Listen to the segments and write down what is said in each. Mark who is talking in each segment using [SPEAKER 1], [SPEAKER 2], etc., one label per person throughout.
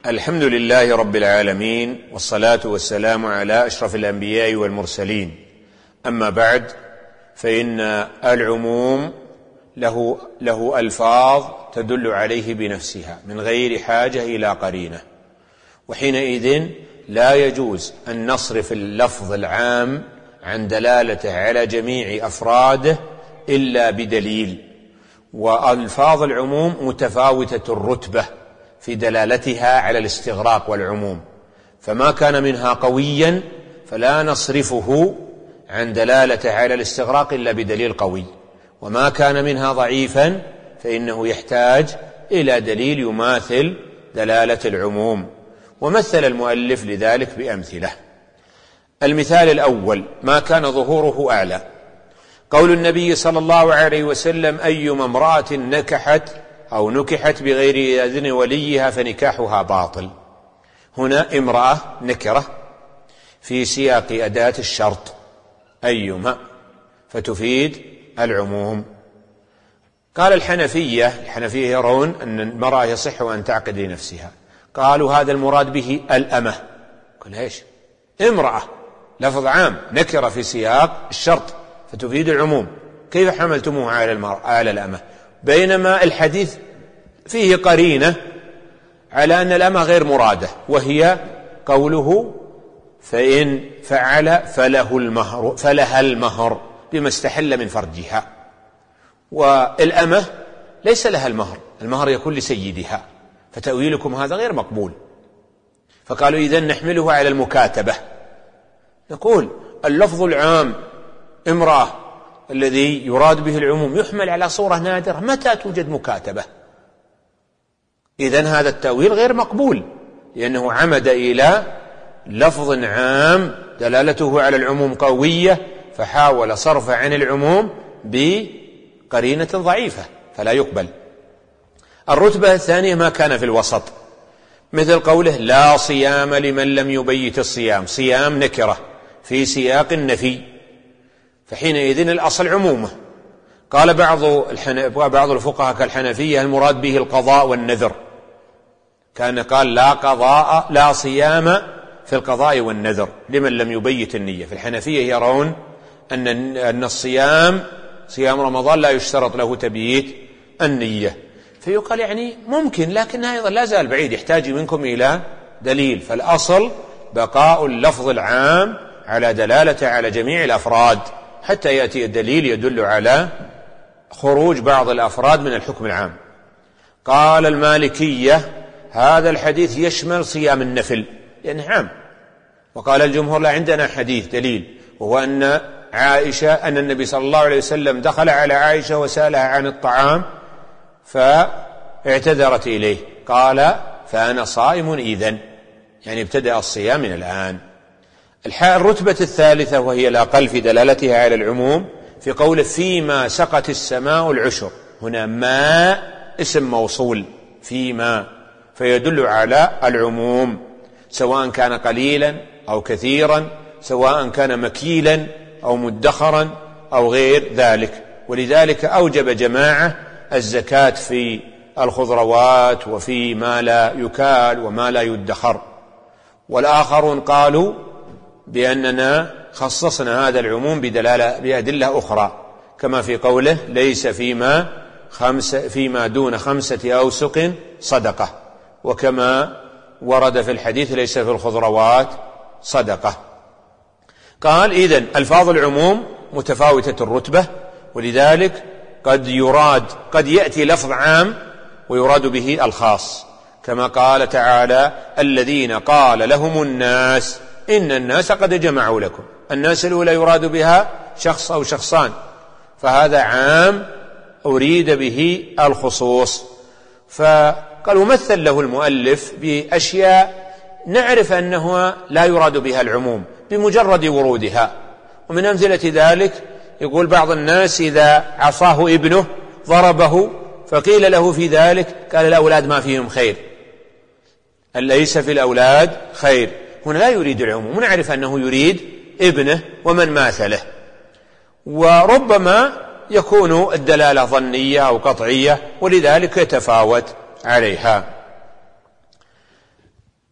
[SPEAKER 1] الحمد لله رب العالمين، والصلاة والسلام على أشرف الأنبياء والمرسلين. أما بعد، فإن العموم له ألفاظ تدل عليه بنفسها من غير حاجة إلى قرينة، وحينئذ لا يجوز أن نصرف اللفظ العام عن دلالته على جميع أفراده إلا بدليل. وألفاظ العموم متفاوتة الرتبة في دلالتها على الاستغراق والعموم، فما كان منها قويا فلا نصرفه عن دلالته على الاستغراق إلا بدليل قوي، وما كان منها ضعيفا فإنه يحتاج إلى دليل يماثل دلالة العموم. ومثل المؤلف لذلك بأمثلة. المثال الأول ما كان ظهوره أعلى، قول النبي صلى الله عليه وسلم: أيما امرأة نكحت بغير إذن وليها فنكاحها باطل. هنا امرأة نكرة في سياق أداة الشرط أيما، فتفيد العموم. قال الحنفية يرون أن المرأة يصح أن تعقد لنفسها، قالوا هذا المراد به الأمة. قال إيش؟ امرأة لفظ عام نكرة في سياق الشرط فتفيد العموم، كيف حملتموه على الأمة؟ بينما الحديث فيه قرينة على أن الأمة غير مرادة، وهي قوله: فإن فعل فلها المهر بما استحل من فرجها. والأمة ليس لها المهر يكون لسيدها، فتأويلكم هذا غير مقبول. فقالوا إذن نحمله على المكاتبة. نقول اللفظ العام امرأة الذي يراد به العموم يحمل على صورة نادرة متى توجد مكاتبة، إذن هذا التأويل غير مقبول، لأنه عمد إلى لفظ عام دلالته على العموم قوية، فحاول صرف عن العموم بقرينة ضعيفة، فلا يقبل. الرتبة الثانية ما كان في الوسط، مثل قوله: لا صيام لمن لم يبيت الصيام. صيام نكرة في سياق النفي، فحينئذ الأصل عمومه. قال بعض الفقهاء كالحنفية المراد به القضاء والنذر، كان قال: لا صيام في القضاء والنذر لمن لم يبيت النية. في الحنفية يرون أن الصيام صيام رمضان لا يشترط له تبييت النية، فيقال يعني ممكن، لكن أيضا لا زال بعيد، يحتاج منكم إلى دليل. فالأصل بقاء اللفظ العام على دلالته على جميع الأفراد حتى يأتي الدليل يدل على خروج بعض الأفراد من الحكم العام. قال المالكية: هذا الحديث يشمل صيام النفل لأنه عام. وقال الجمهور: لا عندنا حديث دليل، وهو أن النبي صلى الله عليه وسلم دخل على عائشة وسألها عن الطعام فاعتذرت إليه، قال: فأنا صائم إذن، يعني ابتدأ الصيام من الآن. الرتبة الثالثة وهي الأقل في دلالتها على العموم في قوله: فيما سقت السماء العشر. هنا ما اسم موصول فيما، فيدل على العموم، سواء كان قليلا أو كثيرا، سواء كان مكيلا أو مدخرا أو غير ذلك. ولذلك أوجب جماعة الزكاة في الخضروات وفي ما لا يكال وما لا يدخر. والآخرون قالوا بأننا خصصنا هذا العموم بأدلة أخرى، كما في قوله: ليس فيما دون 5 أوسق صدقة، وكما ورد في الحديث: ليس في الخضروات صدقة. قال: إذن ألفاظ العموم متفاوتة الرتبة، ولذلك قد يأتي لفظ عام ويراد به الخاص، كما قال تعالى: الذين قال لهم الناس إن الناس قد جمعوا لكم. الناس الأولى يراد بها شخص أو شخصان، فهذا عام أريد به الخصوص. فقالوا مثل له المؤلف بأشياء نعرف أنه لا يراد بها العموم بمجرد ورودها. ومن أمثلة ذلك يقول بعض الناس: إذا عصاه ابنه ضربه، فقيل له في ذلك قال: الأولاد ما فيهم خير، ليس في الأولاد خير. هنا لا يريد العموم، ونعرف أنه يريد ابنه ومن ماثله. وربما يكون الدلالة ظنية أو قطعية، ولذلك يتفاوت عليها.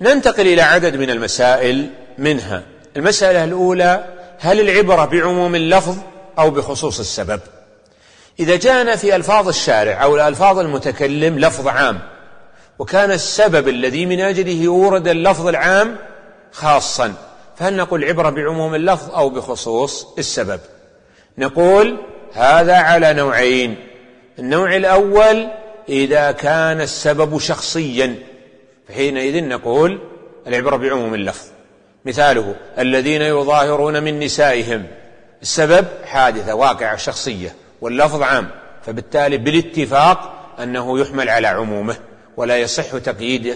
[SPEAKER 1] ننتقل إلى عدد من المسائل منها. المسألة الأولى: هل العبرة بعموم اللفظ أو بخصوص السبب؟ إذا جاءنا في ألفاظ الشارع أو الألفاظ المتكلم لفظ عام، وكان السبب الذي من أجله ورد اللفظ العام خاصا، فهل نقول عبرة بعموم اللفظ أو بخصوص السبب؟ نقول هذا على نوعين. النوع الأول: إذا كان السبب شخصيا، فحينئذ نقول العبرة بعموم اللفظ. مثاله: الذين يظاهرون من نسائهم، السبب حادثة واقعة شخصية واللفظ عام، فبالتالي بالاتفاق أنه يحمل على عمومه ولا يصح تقييده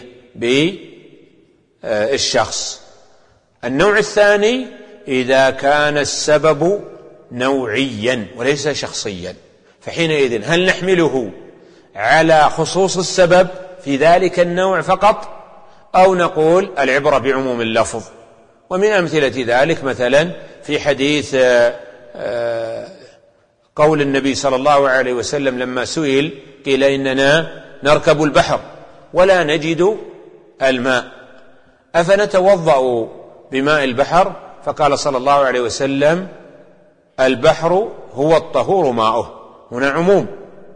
[SPEAKER 1] بالشخص. النوع الثاني: إذا كان السبب نوعيا وليس شخصيا، فحينئذ هل نحمله على خصوص السبب في ذلك النوع فقط، أو نقول العبرة بعموم اللفظ؟ ومن أمثلة ذلك مثلا في حديث قول النبي صلى الله عليه وسلم لما سئل قيل: إننا نركب البحر ولا نجد الماء، أفنتوضأ بماء البحر؟ فقال صلى الله عليه وسلم: البحر هو الطهور ماؤه. هنا عموم،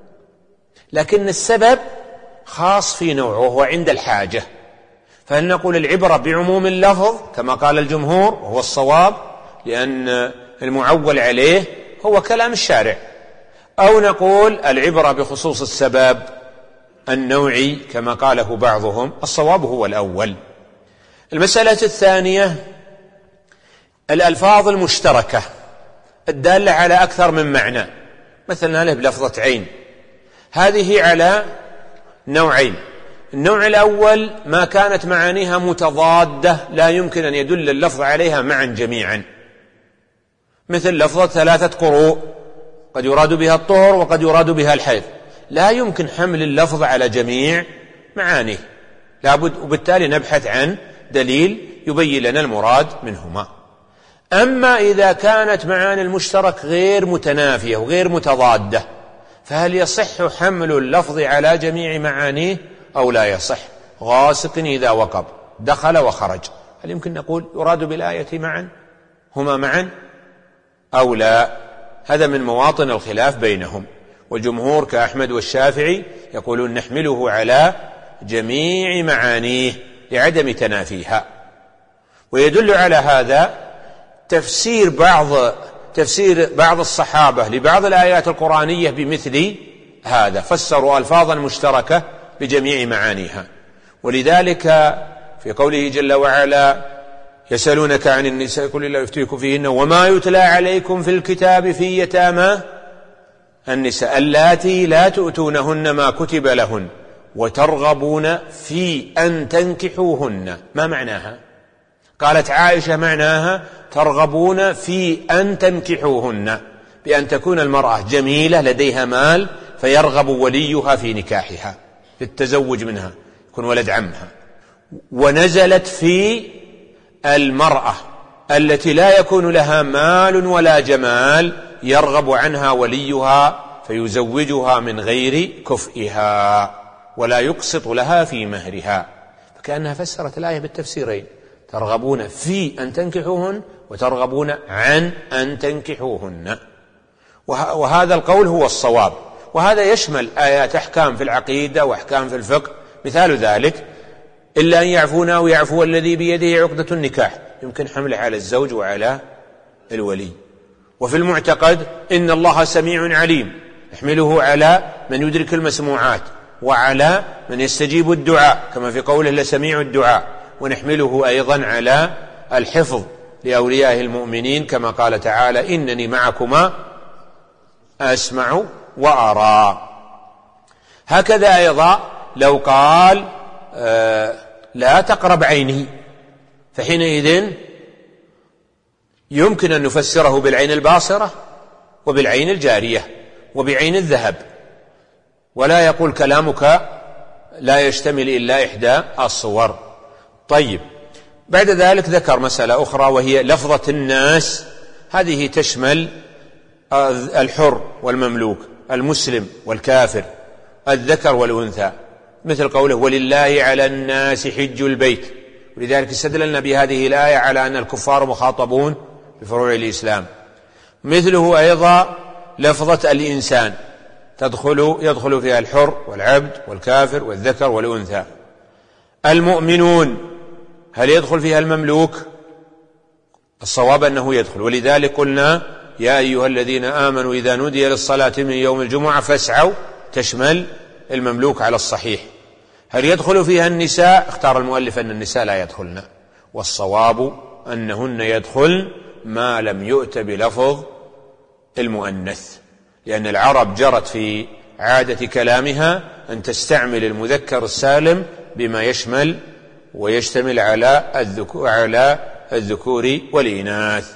[SPEAKER 1] لكن السبب خاص في نوعه وهو عند الحاجة، فهل نقول العبرة بعموم اللفظ كما قال الجمهور وهو الصواب لأن المعول عليه هو كلام الشارع، أو نقول العبرة بخصوص السبب النوعي كما قاله بعضهم؟ الصواب هو الأول. المسألة الثانية: الألفاظ المشتركة الدالة على أكثر من معنى، مثلا ألف بلفظة عين، هذه على نوعين. النوع الأول: ما كانت معانيها متضادة لا يمكن أن يدل اللفظ عليها معا جميعا، مثل لفظة 3 قروء، قد يراد بها الطهر وقد يراد بها الحيض، لا يمكن حمل اللفظ على جميع معانيه، لابد، وبالتالي نبحث عن دليل يبين لنا المراد منهما. أما إذا كانت معاني المشترك غير متنافية وغير متضادة، فهل يصح حمل اللفظ على جميع معانيه أو لا يصح؟ غاسق إذا وقب، دخل وخرج، هل يمكن نقول يراد بالآية معا هما معا أو لا؟ هذا من مواطن الخلاف بينهم، والجمهور كأحمد والشافعي يقولون نحمله على جميع معانيه لعدم تنافيها. ويدل على هذا تفسير بعض الصحابة لبعض الآيات القرآنية بمثل هذا، فسروا ألفاظا مشتركة بجميع معانيها. ولذلك في قوله جل وعلا: يسألونك عن النساء قل الله يفتيكم فيهن وما يتلى عليكم في الكتاب في يتامى النساء اللاتي لا تؤتونهن ما كتب لهن وترغبون في أن تنكحوهن. ما معناها؟ قالت عائشة: معناها ترغبون في أن تنكحوهن، بأن تكون المرأة جميلة لديها مال فيرغب وليها في نكاحها، في التزوج منها، يكون ولد عمها. ونزلت في المرأة التي لا يكون لها مال ولا جمال يرغب عنها وليها فيزوجها من غير كفئها ولا يقسط لها في مهرها، فكأنها فسرت الآية بالتفسيرين: ترغبون في أن تنكحوهن وترغبون عن أن تنكحوهن. وهذا القول هو الصواب، وهذا يشمل آيات أحكام في العقيدة وأحكام في الفقه. مثال ذلك: إلا أن يعفونا أو يعفو الذي بيده عقدة النكاح، يمكن حمله على الزوج وعلى الولي. وفي المعتقد: إن الله سميع عليم، يحمله على من يدرك المسموعات وعلى من يستجيب الدعاء كما في قوله: لسميع الدعاء. ونحمله أيضا على الحفظ لأولياء المؤمنين كما قال تعالى: إنني معكما أسمع وأرى. هكذا أيضا لو قال: لا تقرب عيني، فحينئذ يمكن أن نفسره بالعين الباصرة وبالعين الجارية وبعين الذهب، ولا يقول كلامك لا يشتمل إلا إحدى الصور. طيب، بعد ذلك ذكر مسألة أخرى وهي لفظة الناس، هذه تشمل الحر والمملوك، المسلم والكافر، الذكر والأنثى، مثل قوله: ولله على الناس حج البيت، ولذلك استدللنا بهذه الآية على أن الكفار مخاطبون بفروع الإسلام. مثله أيضا لفظة الإنسان يدخل فيها الحر والعبد والكافر والذكر والأنثى. المؤمنون هل يدخل فيها المملوك؟ الصواب أنه يدخل، ولذلك قلنا يا أيها الذين آمنوا إذا نودي للصلاة من يوم الجمعة فاسعوا، تشمل المملوك على الصحيح. هل يدخل فيها النساء؟ اختار المؤلف أن النساء لا يدخلن، والصواب أنهن يدخلن ما لم يؤت بلفظ المؤنث، لأن العرب جرت في عادة كلامها أن تستعمل المذكر السالم بما يشمل ويشتمل على الذكور والإناث.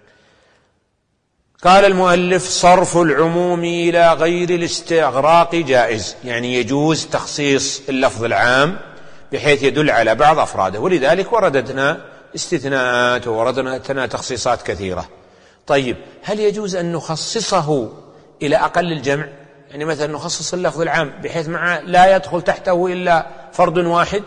[SPEAKER 1] قال المؤلف صرف العموم إلى غير الاستغراق جائز، يعني يجوز تخصيص اللفظ العام بحيث يدل على بعض أفراده، ولذلك وردتنا استثناءات ووردتنا تخصيصات كثيرة. طيب هل يجوز أن نخصصه إلى أقل الجمع؟ يعني مثلا نخصص اللفظ العام بحيث معه لا يدخل تحته إلا فرد واحد،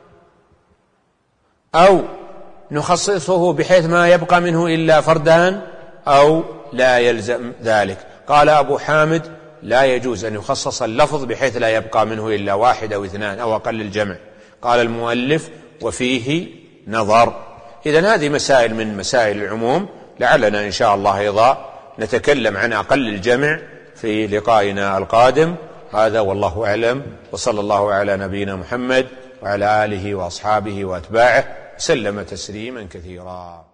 [SPEAKER 1] أو نخصصه بحيث ما يبقى منه إلا فردان، أو لا يلزم ذلك؟ قال أبو حامد لا يجوز أن يخصص اللفظ بحيث لا يبقى منه إلا واحد أو اثنان أو أقل الجمع. قال المؤلف وفيه نظر. إذن هذه مسائل من مسائل العموم، لعلنا إن شاء الله أيضا نتكلم عن أقل الجمع في لقائنا القادم. هذا والله أعلم، وصلى الله على نبينا محمد وعلى آله وأصحابه وأتباعه سلم تسليما كثيرا.